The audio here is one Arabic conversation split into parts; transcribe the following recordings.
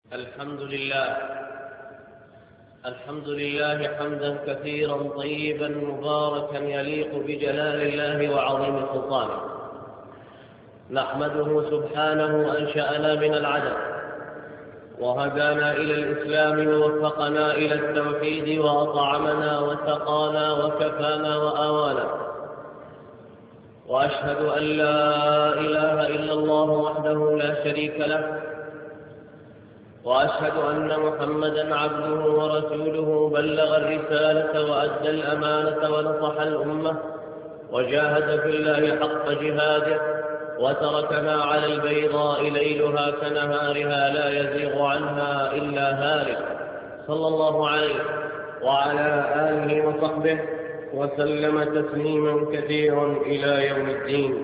الحمد لله حمدا كثيرا طيبا مباركا يليق بجلال الله وعظيم سلطانه. نحمده سبحانه أنشأنا من العدم وهدانا إلى الإسلام ووفقنا إلى التوحيد وأطعمنا وسقانا وكفانا وآوانا، وأشهد أن لا إله إلا الله وحده لا شريك له، وأشهد أن محمدًا عبده ورسوله بلغ الرسالة وأدى الأمانة ونصح الأمة وجاهد في الله حق جهاده، وتركنا على البيضاء ليلها كنهارها لا يزيغ عنها إلا هالك، صلى الله عليه وعلى آله وصحبه وسلم تسليما كثيرا إلى يوم الدين.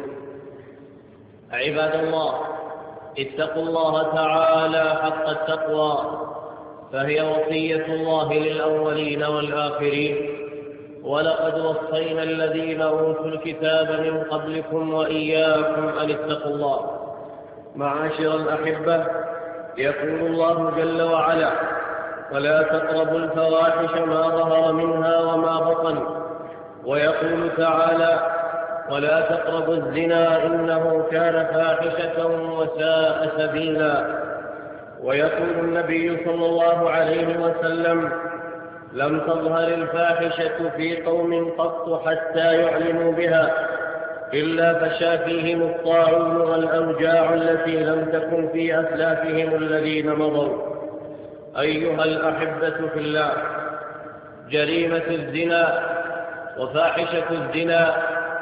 عباد الله، اتقوا الله تعالى حق التقوى، فهي وصية الله للأولين والآخرين. ولقد وصينا الذين أوتوا الكتاب من قبلكم وإياكم أن اتقوا الله. معاشر الأحبة، يقول الله جل وعلا: ولا تقربوا الفواحش ما ظهر منها وما بطن. ويقول تعالى: ولا تقربوا الزنا إنه كان فاحشة وساء سبيلا. ويقول النبي صلى الله عليه وسلم: لم تظهر الفاحشة في قوم قط حتى يعلنوا بها إلا فشا فيهم الطاعون والأوجاع التي لم تكن في أسلافهم الذين مضوا. أيها الأحبة في الله، جريمة الزنا وفاحشة الزنا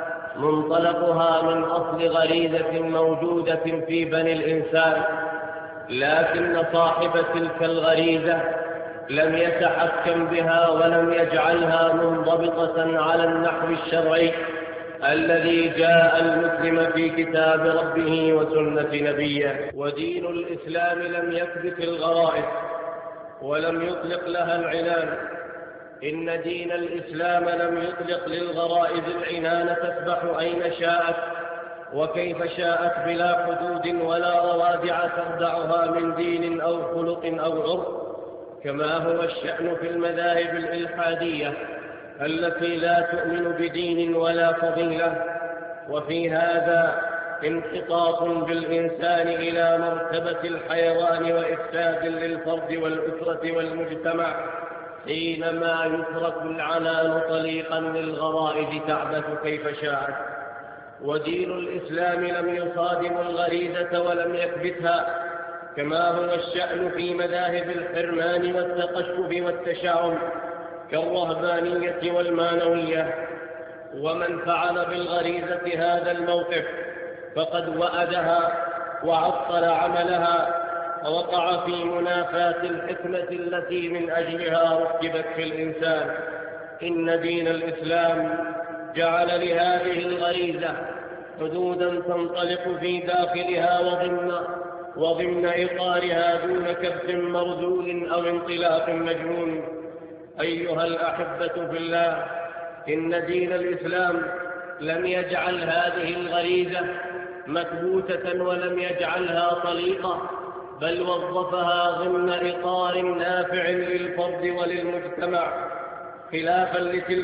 منطلقها من أصل غريزة موجودة في بني الإنسان، لكن صاحب تلك الغريزة لم يتحكم بها ولم يجعلها منضبطة على النحو الشرعي الذي جاء المسلم في كتاب ربه وسنة نبيه. ودين الإسلام لم يثبت الغرائز ولم يطلق لها العنان. إن دين الإسلام لم يطلق للغرائز العنان تسبح أين شاءت وكيف شاءت بلا حدود ولا روادع تردعها من دين أو خلق أو عرف، كما هو الشأن في المذاهب الإلحادية التي لا تؤمن بدين ولا فضيلة. وفي هذا انحطاط بالإنسان إلى مرتبة الحيوان وإفساد للفرد والأسرة والمجتمع، حينما يترك العنان طليقا للغرائز تعبث كيف شاءت. ودين الإسلام لم يصادم الغريزة ولم يكبتها، كما هو الشأن في مذاهب الحرمان والتقشف والتشاؤم كالرهبانية والمانوية. ومن فعل بالغريزة هذا الموقف فقد وأدها وعطل عملها، ووقع في منافاة الحكمة التي من أجلها ركبت في الإنسان. إن دين الإسلام جعل لهذه الغريزة حدودا تنطلق في داخلها وضمن إطارها دون كبت مرذول أو انطلاق مجنون. أيها الأحبة في الله، إن دين الإسلام لم يجعل هذه الغريزة مكبوتة ولم يجعلها طليقة، بل وظفها ضمن إطار نافع للفرد وللمجتمع، خلافا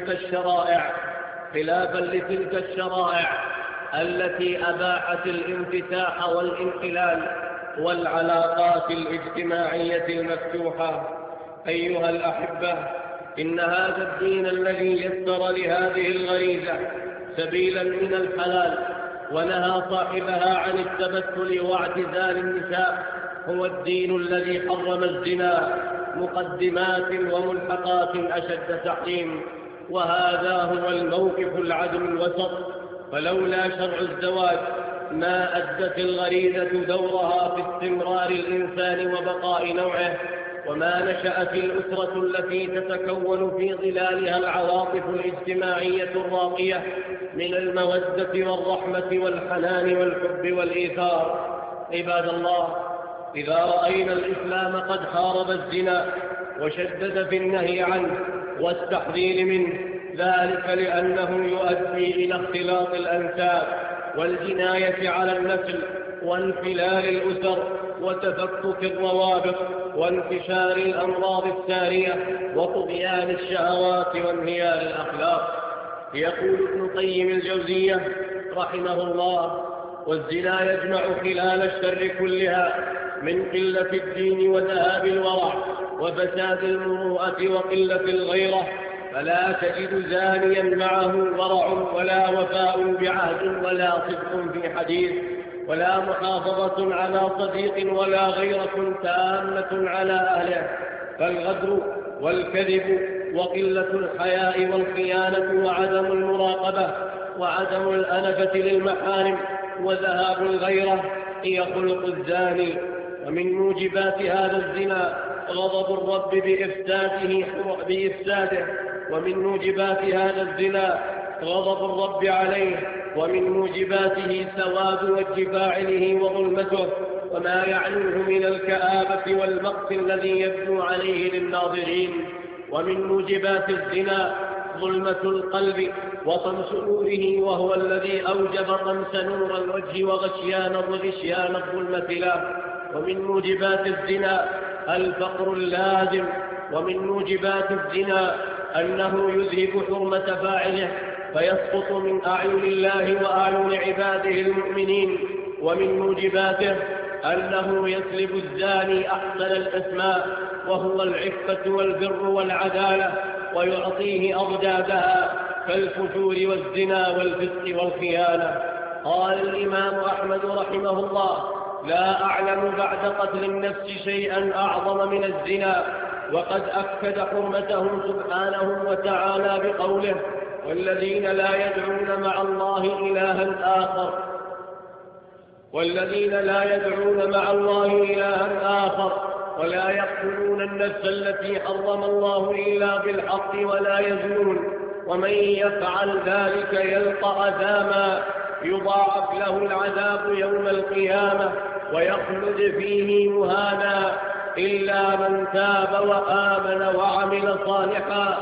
لتلك الشرائع التي أباحت الانفتاح والانحلال والعلاقات الاجتماعية المفتوحة. أيها الأحبة، إن هذا الدين الذي يسر لهذه الغريزة سبيلا من الحلال ونهى صاحبها عن التبتل واعتزال النساء هو الدين الذي حرم الزنا مقدمات وملحقات أشد تحريم. وهذا هو الموقف العدل الوسط. فلولا شرع الزواج ما أدت الغريزة دورها في استمرار الإنسان وبقاء نوعه، وما نشأت الأسرة التي تتكون في ظلالها العواطف الاجتماعية الراقية من المودة والرحمة والحنان والحب والإيثار. عباد الله، إذا رأينا الإسلام قد حارب الزنا وشدد في النهي عنه والتحذير منه، ذلك لأنه يؤدي إلى اختلاط الأنساب والجناية على النسل وانحلال الأسر وتفكك الروابط وانتشار الأمراض السارية وطغيان الشهوات وانهيار الأخلاق. يقول ابن قيم الجوزية رحمه الله: والزنا يجمع خلال الشر كلها من قلة الدين وذهاب الورع وفساد المروءة وقلة الغيرة، فلا تجد زانيا معه ورع ولا وفاء بعهد ولا صدق في حديث ولا محافظة على صديق ولا غيرة تامة على أهله، فالغدر والكذب وقلة الحياء والخيانة وعدم المراقبة وعدم الأنفة للمحارم وذهاب الغيرة هي خلق الزاني. ومن موجبات هذا الزنا غضب الرب بإفساده، ومن موجبات هذا الزنا غضب الرب عليه، ومن موجباته سواد وجه فاعله وظلمته وما يعلوه من الكآبة والمقت الذي يبدو عليه للناظرين. ومن موجبات الزنا ظلمة القلب وطمس نوره، وهو الذي أوجب طمس نور الوجه وغشيان الظلمة له. ومن موجبات الزنا الفقر اللازم. ومن موجبات الزنا أنه يذهب حرمة فاعله فيسقط من أعين الله وأعين عباده المؤمنين. ومن موجباته أنه يسلب الزاني أحسن الأسماء وهو العفة والبر والعدالة، ويعطيه أضدادها كالفجور والزنا والفسق والخيانة. قال الإمام أحمد رحمه الله: لا أعلم بعد قتل النفس شيئا أعظم من الزنا. وقد أكد حرمته سبحانه وتعالى بقوله: والذين لا يدعون مع الله إلها آخر ولا يقتلون النفس التي حرم الله إلا بالحق ولا يزنون ومن يفعل ذلك يلقى أثاما يضاعف له العذاب يوم القيامة ويخلد فيه مهانا إلا من تاب وآمن وعمل صالحا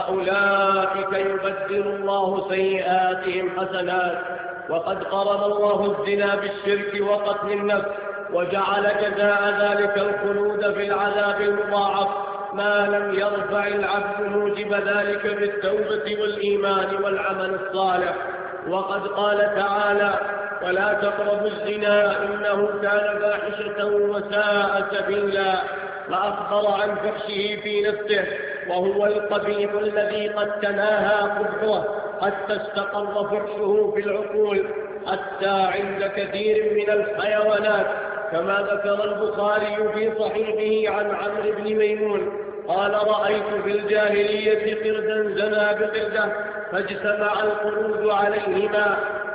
فأولئك يبدل الله سيئاتهم حسنات. وقد قرن الله الزنا بالشرك وقتل النفس، وجعل جزاء ذلك الخلود في العذاب المضاعف ما لم يرفع العبد موجب ذلك بالتوبة والإيمان والعمل الصالح. وقد قال تعالى: ولا تقربوا الزنا إنه كان فاحشة وساء سبيلا، فأخبر عن فحشه في نفسه وهو القبيح الذي قد تناهى قبحه حتى استقر فحشه في العقول، حتى عند كثير من الحيوانات، كما ذكر البخاري في صحيحه عن عمرو بن ميمون قال: رأيت في الجاهلية قردا زنا بقردة فاجتمع القرود عليهما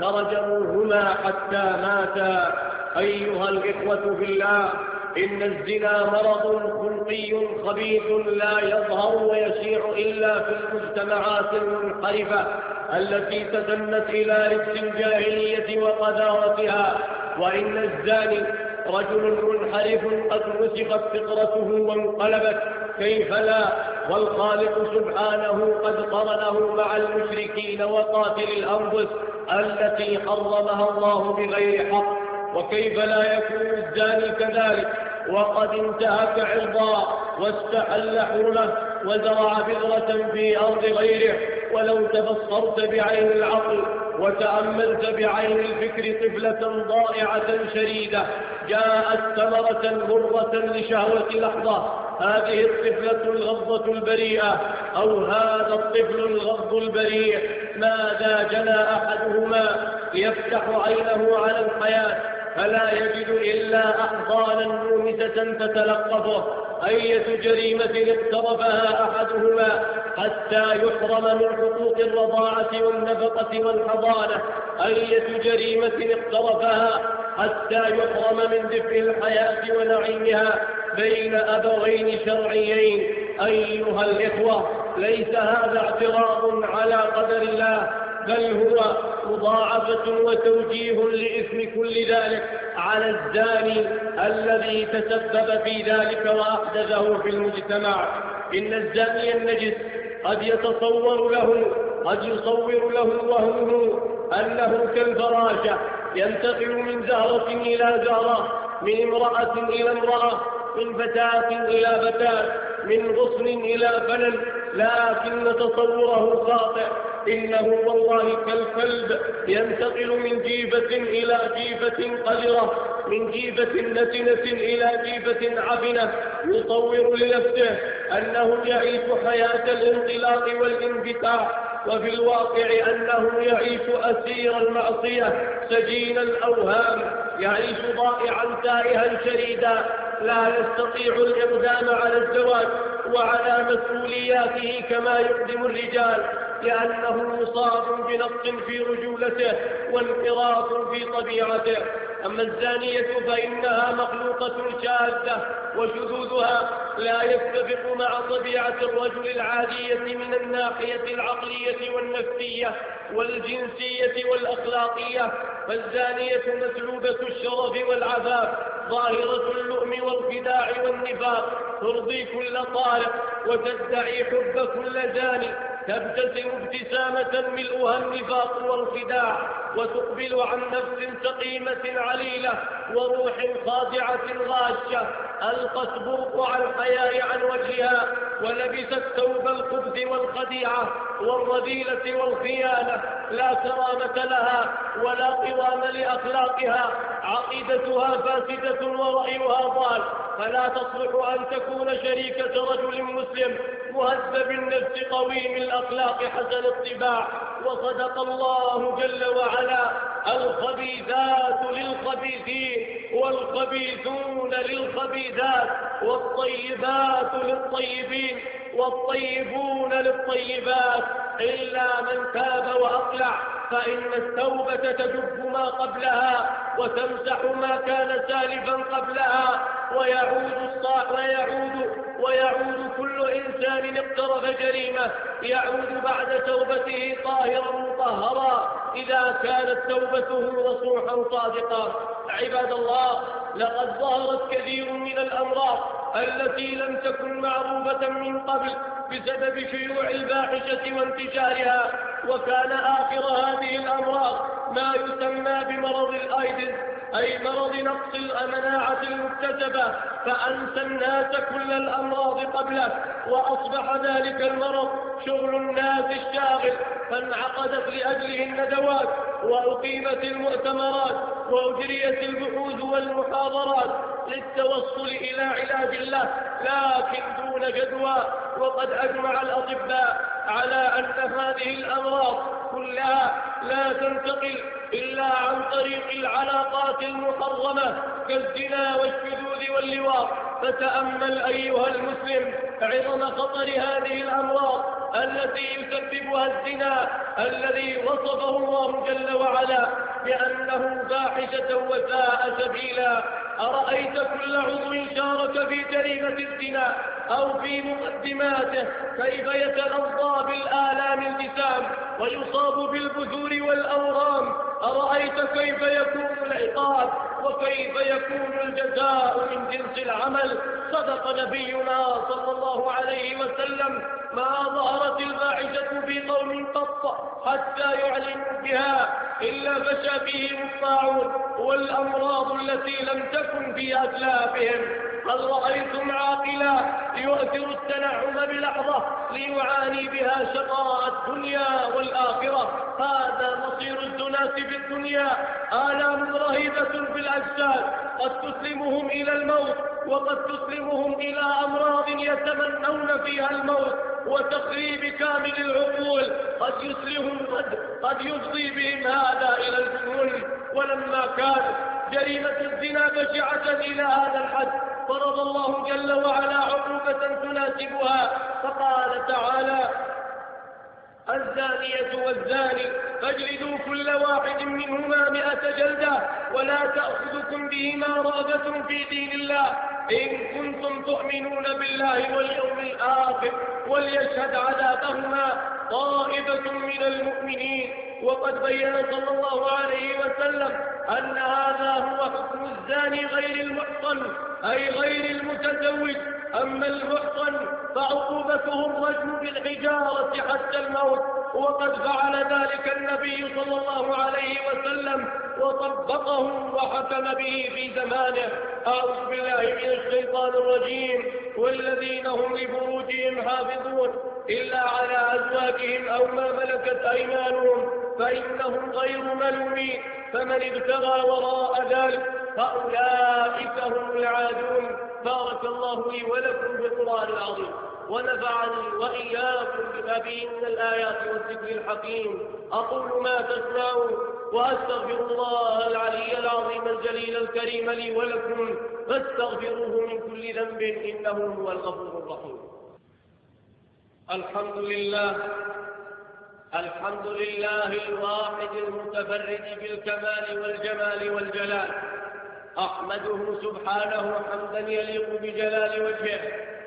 فرجموهما حتى ماتا. أيها الإخوة في الله، إن الزنا مرض خلقي خبيث لا يظهر ويشيع إلا في المجتمعات المنحرفة التي تدنت إلى لبس الجاهلية وقذارتها. وإن الزاني رجل منحرف قد نسخت فطرته وانقلبت، كيف لا، والخالق سبحانه قد قرنه مع المشركين وقاتل الأنفس التي حرمها الله بغير حق. وكيف لا يكون الزاني كذلك وقد انتهك عرضا واستحل حرمه وزرع بذرة في أرض غيره؟ ولو تبصرت بعين العقل وتأملت بعين الفكر طفلة ضائعة شريدة جاءت ثمرة مرة لشهوة لحظة، هذه الطفلة الغضة البريئة أو هذا الطفل الغض البريء، ماذا جنى أحدهما يفتح عينه على الحياة فلا يجد إلا أحضانا مومسة تتلقفه؟ أية جريمة اقترفها أحدهما حتى يحرم من حقوق الرضاعة والنفقة والحضانة؟ أية جريمة اقترفها حتى يحرم من دفء الحياة ونعيمها بين أبوين شرعيين؟ أيها الإخوة، ليس هذا اعتراض على قدر الله، بل هو مضاعفة وتوجيه لإثم كل ذلك على الزاني الذي تسبب في ذلك وأحدثه في المجتمع. إن الزاني النجس قد يصور له وهمه أنه كالفراشة ينتقل من زهرة إلى زهرة، من امرأة إلى امرأة، من فتاة إلى فتاة، من غصن إلى فنن، لكن تصوره خاطئ. إنه والله كالكلب ينتقل من جيفة إلى جيفة قذرة، من جيفة نتنة إلى جيفة عفنة، يصور لنفسه أنه يعيش حياة الانطلاق والانفتاح، وفي الواقع أنه يعيش أسير المعصية سجين الأوهام، يعيش ضائعا تائها شريدا، لا يستطيع الإقدام على الزواج وعلى مسؤولياته كما يقدم الرجال، لأنه مصاب بنقص في رجولته وانحراف في طبيعته. أما الزانية فإنها مخلوقة شاذة، وشذوذها لا يتفق مع طبيعة الرجل العادية من الناحية العقلية والنفسية والجنسية والأخلاقية. فالزانية مسلوبة الشرف والعفاف، ظاهرة اللؤم والخداع والنفاق، ترضي كل طالب وتدعي حب كل زاني، تبتسم ابتسامة ملؤها النفاق والخداع، وتقبل عن نفس سقيمة عليلة وروح خادعة غاشة، ألقت برقع الحياء عن وجهها، ولبست ثوب الخبث والخديعة والرذيلة والخيانة، لا كرامة لها ولا قوام لأخلاقها، عقيدتها فاسدة ورأيها ضال، فلا تصلح أن تكون شريكة رجل مسلم مهذب النفس قويم الأخلاق حسن الطباع. وصدق الله جل وعلا: الخبيثات للخبيثين والخبيثون للخبيثات والطيبات للطيبين والطيبون للطيبات إلا من تاب وأقلع، فإن التوبة تجب ما قبلها وتمسح ما كان سالفا قبلها، ويعود كل إنسان اقترف جريمة يعود بعد توبته طاهرا مطهرا إذا كانت توبته نصوحا صادقا. عباد الله، لقد ظهرت كثير من الأمراض التي لم تكن معروفة من قبل بسبب شيوع الفاحشة وانتشارها، وكان آخر هذه الأمراض ما يسمى بمرض الأيدز، أي مرض نقص المناعة المكتسبة، فأنسى الناس كل الأمراض قبله، وأصبح ذلك المرض شغل الناس الشاغل، فانعقدت لأجله الندوات وأقيمت المؤتمرات وأجريت البحوث والمحاضرات للتوصل إلى علاج الله، لكن دون جدوى. وقد أجمع الأطباء على أن هذه الأمراض كلها لا تنتقل إلا عن طريق العلاقات المحرمة كالزنا والشذوذ واللواط. فتأمل أيها المسلم عظم خطر هذه الأمراض التي يسببها الزنا، الذي وصفه الله جل وعلا بأنه فاحشة وساء سبيلا. أرأيت كل عضو شارك في جريمة الزنا أو في مقدماته كيف يتغضى بالآلام الجسام ويصاب بالبذور والأورام؟ أرأيت كيف يكون العقاب وكيف يكون الجزاء من جنس العمل؟ صدق نبينا صلى الله عليه وسلم: ما ظهرت الفاحشة في قوم قط حتى يعلنوا بها إلا فشى فيهم الطاعون والأمراض التي لم تكن في أسلافهم. هل رأيتم عاقلا يؤثر التنعم بلحظة ليعاني بها شقاء الدنيا والآخرة؟ هذا مصير الزناة في الدنيا، آلام رهيبة في الأجساد قد تسلمهم إلى الموت، وقد تسلمهم إلى أمراض يتمنون فيها الموت وتخريب كامل العقول، قد يفضي بهم هذا إلى الجنون. ولما كانت جريمة الزنا بشعة إلى هذا الحد فرض الله جل وعلا عقوبة تناسبها، فقال تعالى: الزانية والزاني فاجلدوا كل واحد منهما 100 جلدة ولا تأخذكم بهما رأفة في دين الله إن كنتم تؤمنون بالله واليوم الآخر وليشهد عذابهما طائفة من المؤمنين. وقد بين صلى الله عليه وسلم أن هذا هو حكم الزاني غير المحصن، أي غير المتزوج. أما المحصن فعقوبته الرجم بالحجارة حتى الموت، وقد فعل ذلك النبي صلى الله عليه وسلم وطبقه وحكم به في زمانه. أعوذ بالله من الشيطان الرجيم. والذين هم لفروجهم حافظون إلا على أزواجهم أو ما ملكت أيمانهم فإنهم غير ملومين. فمن ابتغى وراء ذلك فأولئك هم العادون. بارك الله لي ولكم في القرآن العظيم، ونفعني وإياكم بما فيه من الآيات والذكر الحكيم. أقول ما تسمعون وأستغفر الله العلي العظيم الجليل الكريم لي ولكم، فاستغفروه من كل ذنب إنه هو الغفور الرحيم. الحمد لله، الحمد لله الواحد المتفرد بالكمال والجمال والجلال. أحمده سبحانه حمدا يليق بجلال وجهه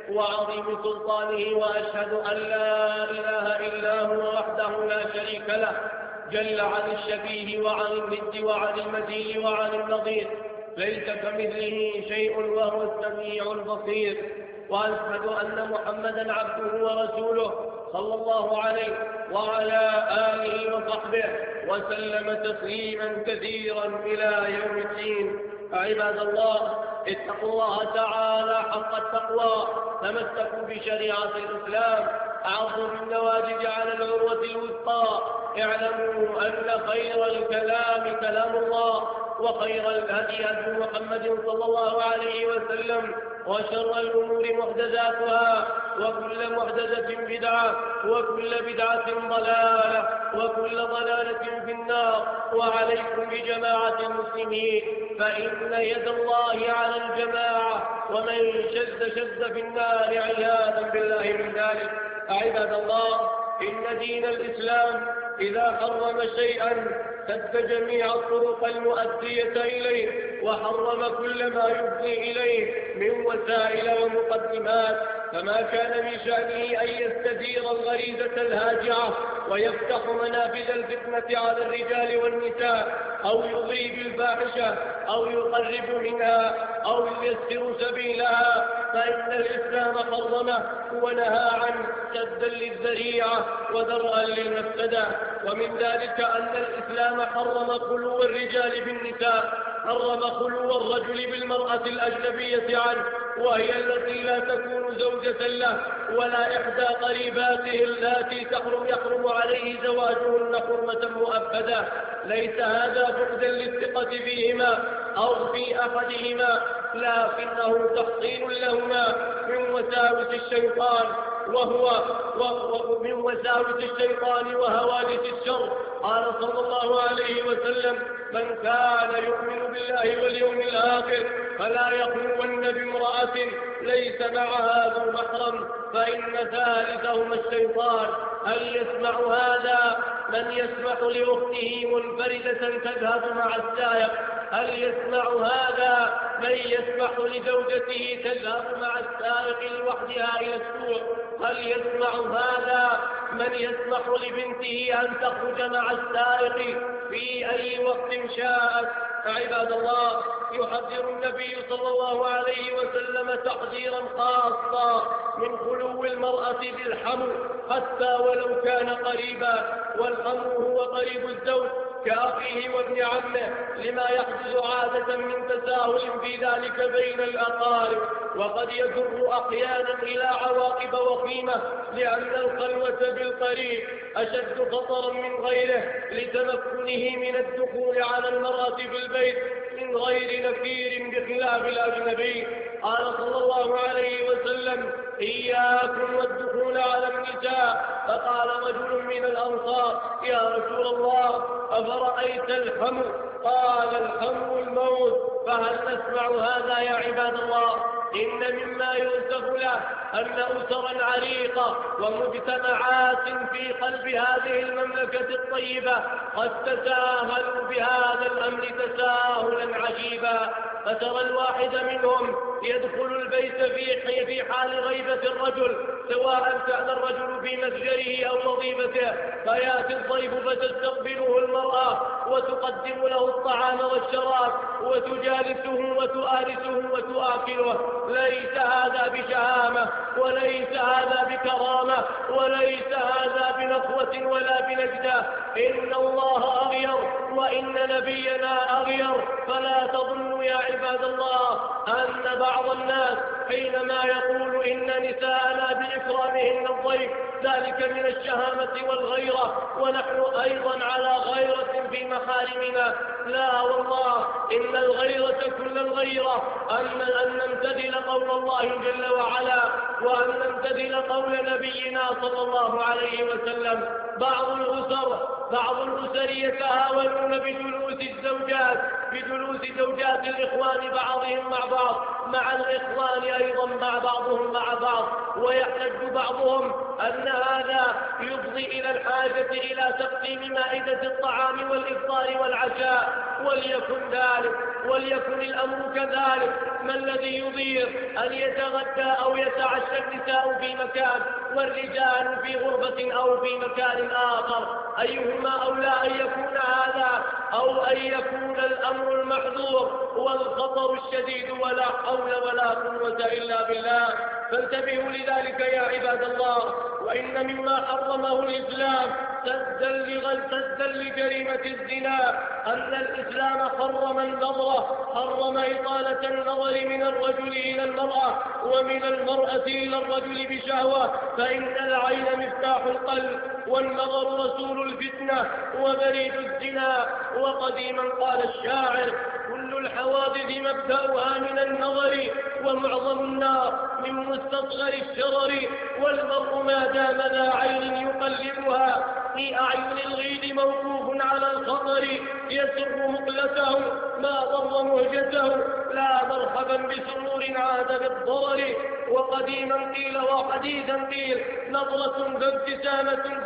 وعظيم سلطانه، وأشهد أن لا إله إلا هو وحده لا شريك له، جل عن الشبيه وعن الند وعن المثيل وعن النظير، ليس كمثله شيء وهو السميع البصير. وأشهد أن محمدا عبده ورسوله صلى الله عليه وعلى آله وصحبه وسلم تسليما كثيرا إلى يوم الدين. عباد الله، اتقوا الله تعالى حق التقوى، تمسكوا بشريعة الإسلام، عضوا بالنواجذ على العروة الوثقى. اعلموا أن خير الكلام كلام الله، وخير الهدي هدي محمد صلى الله عليه وسلم، وشر الأمور محدثاتها، وكل محدثة بدعة، وكل بدعة ضلالة، وكل ضلالة في النار. وعليكم بجماعة المسلمين، فإن يد الله على الجماعة، ومن شذ في النار عياذا بالله من ذلك. عباد الله، إن دين الإسلام إذا حرم شيئا سد جميع الطرق المؤدية إليه، وحرم كل ما يفضي إليه من وسائل ومقدمات. فما كان من شأنه أن يستدير الغريزة الهاجعة ويفتح منافذ الفتنة على الرجال والنساء، أو يضي بالفاحشة، أو يقرب منها، أو ييسر سبيلها، فإن الإسلام حرمه ونهى عنه سدا للذريعة ودرءا للمفسدة. ومن ذلك أن الإسلام حرم خلو الرجال بالنساء، حرم خلو الرجل بالمرأة الأجنبية عنه، وهي التي لا تكون زوجة له ولا إحدى قريباته اللاتي يحرم عليه زواجهن حرمة مؤبدة. ليس هذا فقدا للثقة فيهما أو في أحدهما، لكنه تحصين لهما من وساوس الشيطان من وساوس الشيطان وهواجس الشر. قال صلى الله عليه وسلم: من كان يؤمن بالله واليوم الآخر فلا يخلون بامرأة ليس معها ذو محرم، فإن ثالثهما الشيطان. هل يسمع هذا من يسمح لأخته منفردة تذهب مع السائق؟ هل يسمع هذا من يسمح لزوجته تذهب مع السائق لوحدها إلى السوق؟ هل يسمع هذا من يسمح لبنته أن تخرج مع السائق في أي وقت شاءت؟ عباد الله، يحذر النبي صلى الله عليه وسلم تحذيرا خاصا من خلو المرأة بالحمو، حتى ولو كان قريبا. والحمو هو قريب الزوج كأخيه وابن عمه، لما يحدث عادة من تساهل في ذلك بين الأقارب، وقد يجر أحيانا إلى عواقب وخيمة، لأن الخلوة بالقريب أشد خطرا من غيره لتمكنه من الدخول على المرأة في البيت من غير نفير بخلاف الأجنبي. قال صلى الله عليه وسلم: إياكم والدخول على النساء. فقال رجل من الأنصار: يا رسول الله، أفرأيت الحمو؟ قال: الحمو الموت. فهل نسمع هذا يا عباد الله؟ إن مما يؤسف له أن أسرا عريقة ومجتمعات في قلب هذه المملكة الطيبة قد تساهلوا بهذا الأمر تساهلا عجيبا، فترى الواحد منهم يدخل البيت في حال غيبة الرجل، سواء كان الرجل في مسجره أو وظيفته، فيأتي الضيف فتستقبله المرأة وتقدم له الطعام والشراب وتجالسه وتؤانسه وتآكله. ليس هذا بشهامة، وليس هذا بكرامة، وليس هذا بنخوة ولا بنجدة، إن الله أغير وإن نبينا أغير. فلا تظنوا يا عباد الله أن بعض الناس حينما يقول إن نساءنا بإكرامهن الضيف ذلك من الشهامة والغيرة ونحن أيضا على غيرة في محارمنا، لا والله، إن الغيرة كل الغيرة أن نمتثل قول الله جل وعلا وأن نمتثل قول نبينا صلى الله عليه وسلم. بعض الأسر يتهاونون بجلوس زوجات الإخوان بعضهم مع بعض، مع الإخوان أيضا مع بعضهم مع بعض، ويحتج بعضهم أن هذا يفضي إلى الحاجة إلى تقديم مائدة الطعام والإفطار والعشاء. وليكن الأمر كذلك. ما الذي يضير أن يتغدى أو يتعشى النساء في مكان والرجال في غرفة أو في مكان آخر؟ أيهما أولى أن يكون هذا أو أن يكون الأمر المحظور والخطر الشديد؟ ولا حول ولا قوة إلا بالله. فانتبهوا لذلك يا عباد الله. وإن مما حرمه الإسلام سدا لجريمة الزنا أن الإسلام حرم إطالة النظر من الرجل إلى المرأة ومن المرأة إلى الرجل بشهوة، فإن العين مفتاح القلب والنظر رسول الفتنة وبريد الزنا. وقديما قال الشاعر: كل الحوادث مبدأها من النظر ومعظم النار من مستصغر الشرر، والمرء ما دام ذا عين يقلبها في أعين الغيد موقوف على الخطر، يسر مقلته ما ضر مهجته، لا مرحبا بسرور عاد بالضرر. وقديما قيل وحديثا قيل: نظرة فابتسامة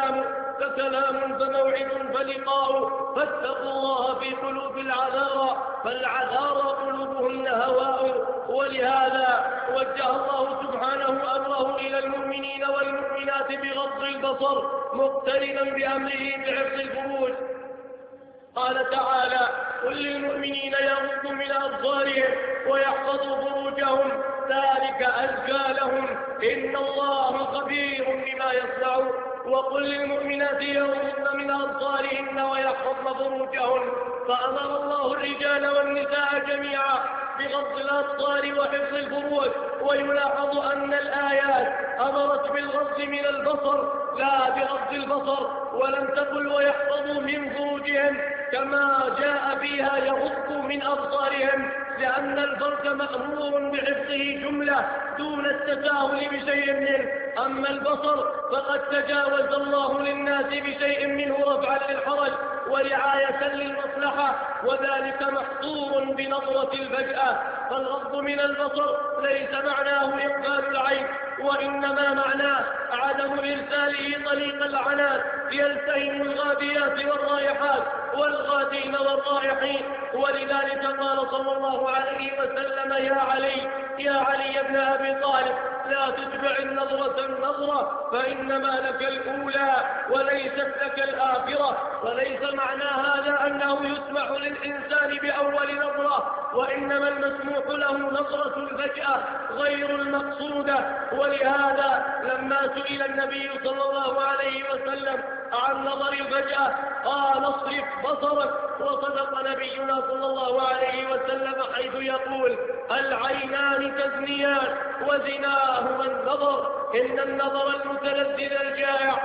فكلام فموعد فلقاء، فاتقوا الله في قلوب العذارى فالعذارى قلوبهن هواء. ولهذا وجه الله سبحانه أمره إلى المؤمنين والمؤمنات بغض البصر مقترنا بأمره بحفظ الفروج. قال تعالى: قل للمؤمنين يغضوا من أبصارهم ويحفظوا فروجهم ذلك أزكى لهم إن الله خبير بما يصنعون. وقل للمؤمنات يغضن من أبصارهن ويحفظن فروجهن. فأمر الله الرجال والنساء جميعا بغض الأبصار وحفظ الفروج. ويلاحظ أن الآيات أمرت بالغض من البصر لا بغض البصر، ولم تقل ويحفظوا من فروجهم كما جاء فيها يغضوا من أبصارهم، لأن الفرج مأمور بحفظه جملة دون التساهل بشيء منه. أما البصر فقد تجاوز الله للناس بشيء منه رفعا للحرج ورعاية للمصلحة، وذلك محصور بنظرة الفجأة. فالغض من البصر ليس معناه إقبال العين، وإنما معناه عدم إرساله طريق العنات يلتهم الغاديات والرائحات والغادين والرائحين. ولذلك قال صلى الله عليه وسلم: يا علي بن أبي طالب، لا تتبع النظرة فإنما لك الأولى وليست لك الآخرة. وليس معنى هذا أنه يسمح للإنسان بأول نظرة، وإنما المسموح له نظرة الفجأة غير المقصودة. ولهذا لما سئل النبي صلى الله عليه وسلم عن نظر الفجأة قال: اصرف بصرك. وصدق نبينا صلى الله عليه وسلم حيث يقول: العينان تزنيان وزناهما النظر. إن النظر المتلذذ الجائع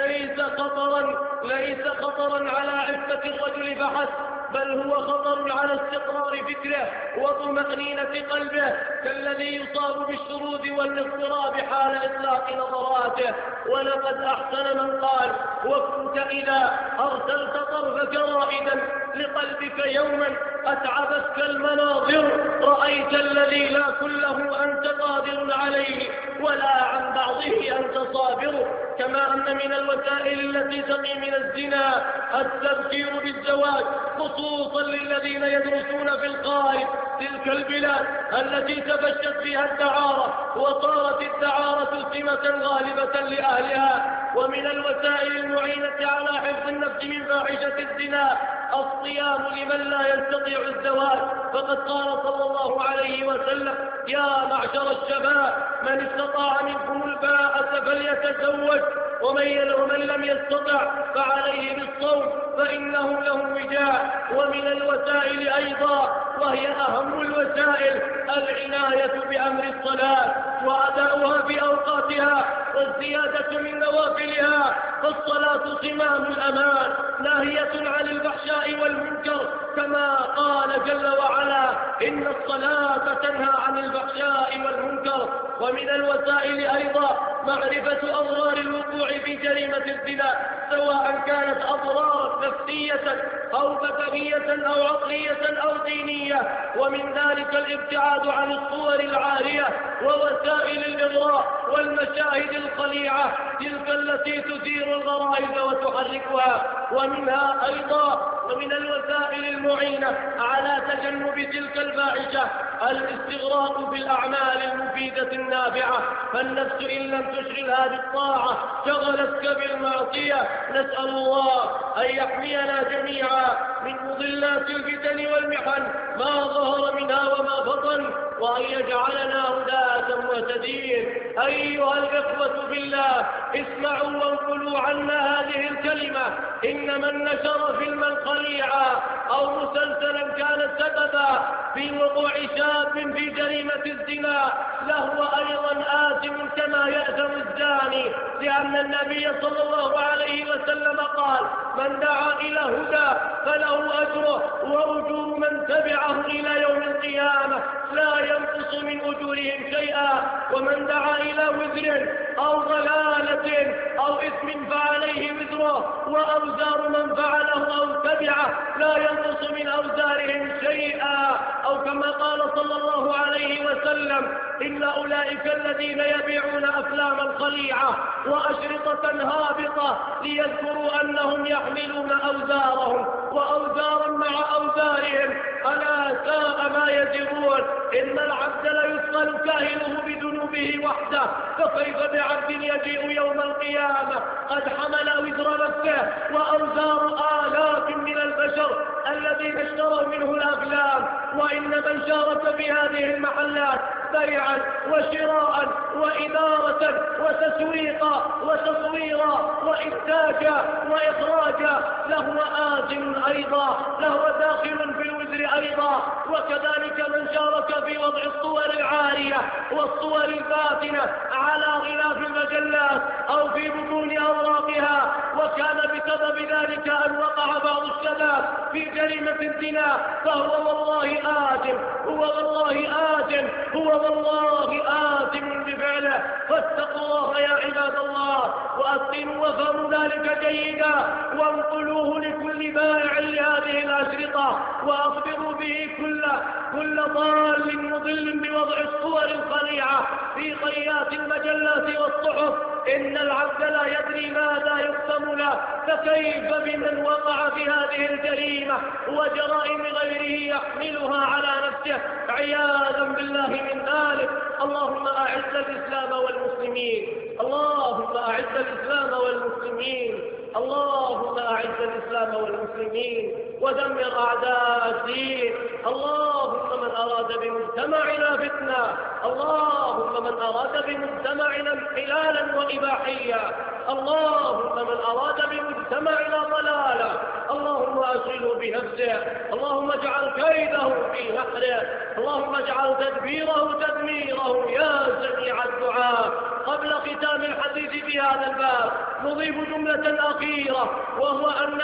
ليس خطرا على عفة الرجل فحسب، بل هو خطر على استقرار فكره وطمأنينة قلبه، كالذي يصاب بالشرود والاضطراب حال إطلاق نظراته. ولقد أحسن من قال: وكنت إذا أرسلت طرفك رائدا لقلبك يوما أتعبتك المناظر، رأيت الذي لا كله أنت قادر عليه ولا عن بعضه أنت صابر. كما أن من الوسائل التي تقي من الزنا التذكير بالزواج، خصوصا للذين يدرسون في الخارج، تلك البلاد التي تفشت فيها الدعارة وصارت الدعارة سمة غالبة لأهلها. ومن الوسائل المعينة على حفظ النفس من فاحشة الزنا الصيام لمن لا يستطيع الزواج، فقد قال صلى الله عليه وسلم: يا معشر الشباب، من استطاع منكم الباءة فليتزوج، ومن لم يستطع فعليه بالصوم فإنه له وجاء. ومن الوسائل أيضا وهي أهم الوسائل العناية بأمر الصلاة وأداؤها في أوقاتها والزيادة من نوافلها، فالصلاة صمام الأمان ناهية عن الفحشاء والمنكر، كما قال جل وعلا إن الصلاة تنهى عن الفحشاء والمنكر. ومن الوسائل أيضا معرفة أضرار الوقوع في جريمة الزنا، سواء كانت أضرار نفسية أو بدنية أو عقلية أو دينية، ومن ذلك الابتعاد عن الصور العارية ووسائل الإغراء والمشاهد الخليعة تلك التي تثير الغرائز وتحركها. ومنها أيضا ومن الوسائل المعينة على تجنب تلك الفاحشة الاستغراق بالأعمال المفيدة النافعة، فالنفس إن لم تشغلها بالطاعة شغلتك بالمعصية. نسأل الله أن يحمينا جميعا من مضلات الفتن والمحن ما ظهر منها وما بطن، وأن يجعلنا هداة مهتدين. أيها الإخوة في الله، اسمعوا وانقلوا عنا هذه الكلمة: إن من نشر فيلما خليعا أو مسلسلا كان سببا في وقوع شاب في جريمة الزنا لهو أيضا آثم كما يأثم الزاني، لأن النبي صلى الله عليه وسلم قال: من دعا إلى هدى فله أجره وأجور من تبعه إلى يوم القيامة لا ينقص من أجورهم شيئا، ومن دعا إلى وزر أو ضلالة أو إثم فعليه وزره وأوزار من فعله أو تبعه لا ينقص من أوزارهم شيئا، أو كما قال صلى الله عليه وسلم: إن أولئك الذين يبيعون أفلام الخليعة وأشرطة هابطة ليذكروا أنهم يحملون أوزارهم وأوزارا مع أوزارهم، ألا ساء ما يزرون. إن العبد ليثقل كاهله بذنوبه وحده، فكيف بعبد يجيء يوم القيامة قد حمل وزر نفسه وأوزار آلاف من البشر الذين اشتروا منه الأفلام. وإن من شارك في هذه المحلات بيعا وشراء وإدارة وتسويقا وتصويرا وإنتاجا وإخراجا لهو آثم أيضا، لهو داخل في الوزر أيضا. وكذلك من شارك في وضع الصور العارية والصور الباطنة على غلاف المجلات أو في بطون أوراقها، وكان بسبب ذلك أن وقع بعض الشباب في جريمة الزنا، فهو والله آثم، هو والله آثم، هو والله آثم بفعله. فاتقوا الله يا عباد الله، وأتقنوا وفهموا ذلك جيدا، وانقلوه لكل بائع لهذه الأشرطة، وأخبروا به كل ضال مضل بوضع الصور الخليعة في خيات المجلات والصحف. إن العبد لا يدري ماذا يقسم له، فكيف بمن وقع في هذه الجريمة وجرائم غيره يحملها على نفسه عياذا بالله من ذلك. اللهم أعز الإسلام والمسلمين، اللهم أعز الإسلام والمسلمين، اللهم أعز الإسلام والمسلمين ودمر أعداء الدين. اللهم من أراد بمجتمعنا فتنة، اللهم من أراد بمجتمعنا انحلالا وإباحيا، اللهم من أراد بمجتمعنا ضلالا، اللهم أشغله بنفسه، اللهم اجعل كيده في نحره، اللهم اجعل تدبيره تدميره يا سميع الدعاء. قبل ختام الحديث في هذا الباب نضيف جملة أخيرة، وهو أن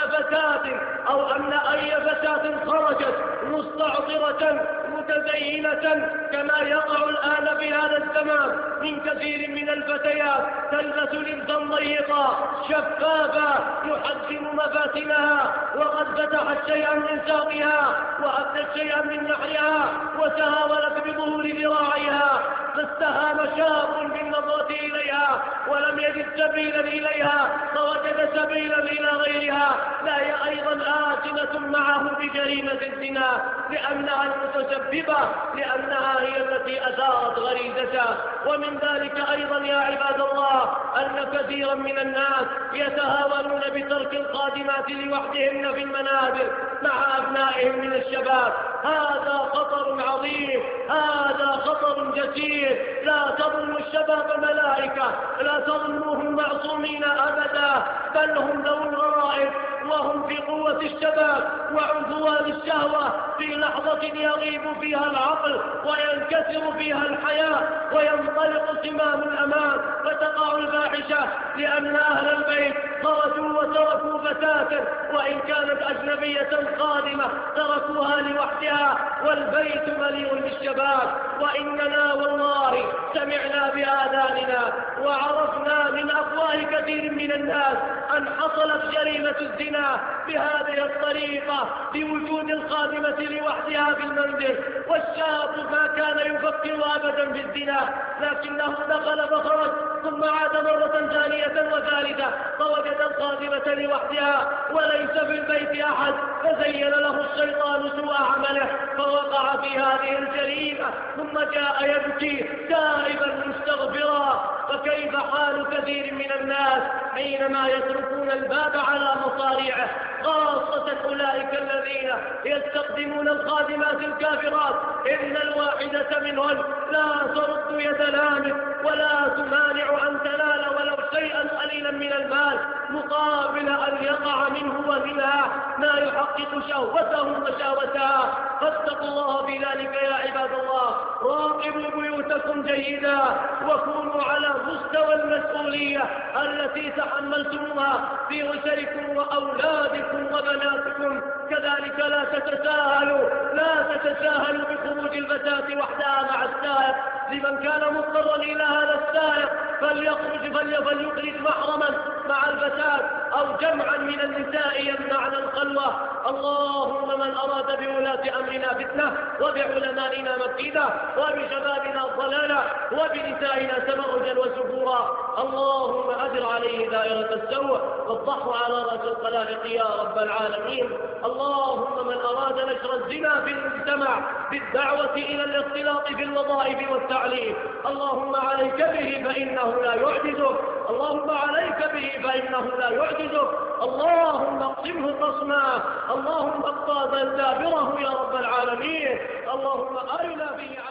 أي فتاة خرجت مستعطرة متزينة كما يقع الآن في هذا الزمان من كثير من الفتيات، تلبس لبسا ضيقا شفافا يحجم مفاتنها، وقد فتحت شيئا من ساقها وأبدت شيئا من نحرها وتهاونت بظهور ذراعيها، فاستهام شاب بالنظرة إليها ولم يجد سبيلا إليها فوجد سبيلا إلى غيرها، فهي أيضا آثمة معه بجريمة الزنا، لأنها المتسببة، لأنها هي التي أثارت غريزته. ومن ذلك أيضا يا عباد الله أن كثيرا من الناس يتهاونون بترك الخادمات لوحدهن في المنازل مع أبنائهم من الشباب. هذا خطر عظيم، هذا خطر جسير. لا تظن الشباب ملائكة الملائكة لا تظنوهم معصومين أبدا، بل هم ذو الغرائب، وهم في قوة الشباب وعنفوان الشهوة، في لحظة يغيب فيها العقل وينكسر فيها الحياة وينطلق سمام الأمان فتقع الفاحشة، لأن أهل البيت خرجوا وتركوا فتاة وإن كانت أجنبية خادمة تركوها لوحدها، والبيت مليء بالشباب. وإننا والله سمعنا بآذاننا وعرفنا من أفواه كثير من الناس أن حصلت جريمة الزنا بهذه الطريقة، بوجود الخادمة لوحدها في المنزل، والشاب ما كان يفكر أبدا في الزنا، لكنه دخل فخرج ثم عاد مرة ثانية وثالثة فوجد الخادمة لوحدها وليس في البيت أحد، فزين له الشيطان سوء عمله فوقع في هذه الجريمة، ثم جاء يبكي تائبا مستغفرا. فكيف حال كثير من الناس حينما يتركون الباب على مصاريعه، خاصة أولئك الذين يستخدمون الخادمات الكافرات، إن الواحدة منهن لا ترد يد لامس ولا تمانع أن تنال ولو شيئا قليلا من المال مقابل أن يقع منه ومنها ما يحقق شهوته وشهوتها. فاتقوا الله في ذلك يا عباد الله، راقبوا بيوتكم جيدا وكونوا على مستوى المسؤولية التي تحملتموها في أسركم وأولادكم وبناتكم. كذلك لا تتساهلوا بخروج الفتاة وحدها مع السائق، لمن كان مضطرا إلى هذا السائق فليخرج محرما مع الفتاة أو جمعا من النساء يمنعن الخلوة. اللهم من أراد بولاة أمرنا فتنة وبعلمائنا مكيدة وبشبابنا ضلالة وبنسائنا تبرجا وسفورا، اللهم أدر عليه دائرة السوء وافضحه على رأس الخلائق يا رب العالمين. اللهم من أراد نشر الزنا في المجتمع بالدعوة إلى الاختلاط في الوظائف والتعليم، اللهم عليك به فإنه لا يعجزك، اللهم عليك به فإنه لا يعجزك، اللهم اقسمه قسما، اللهم اقطع دابره يا رب العالمين، اللهم أرنا به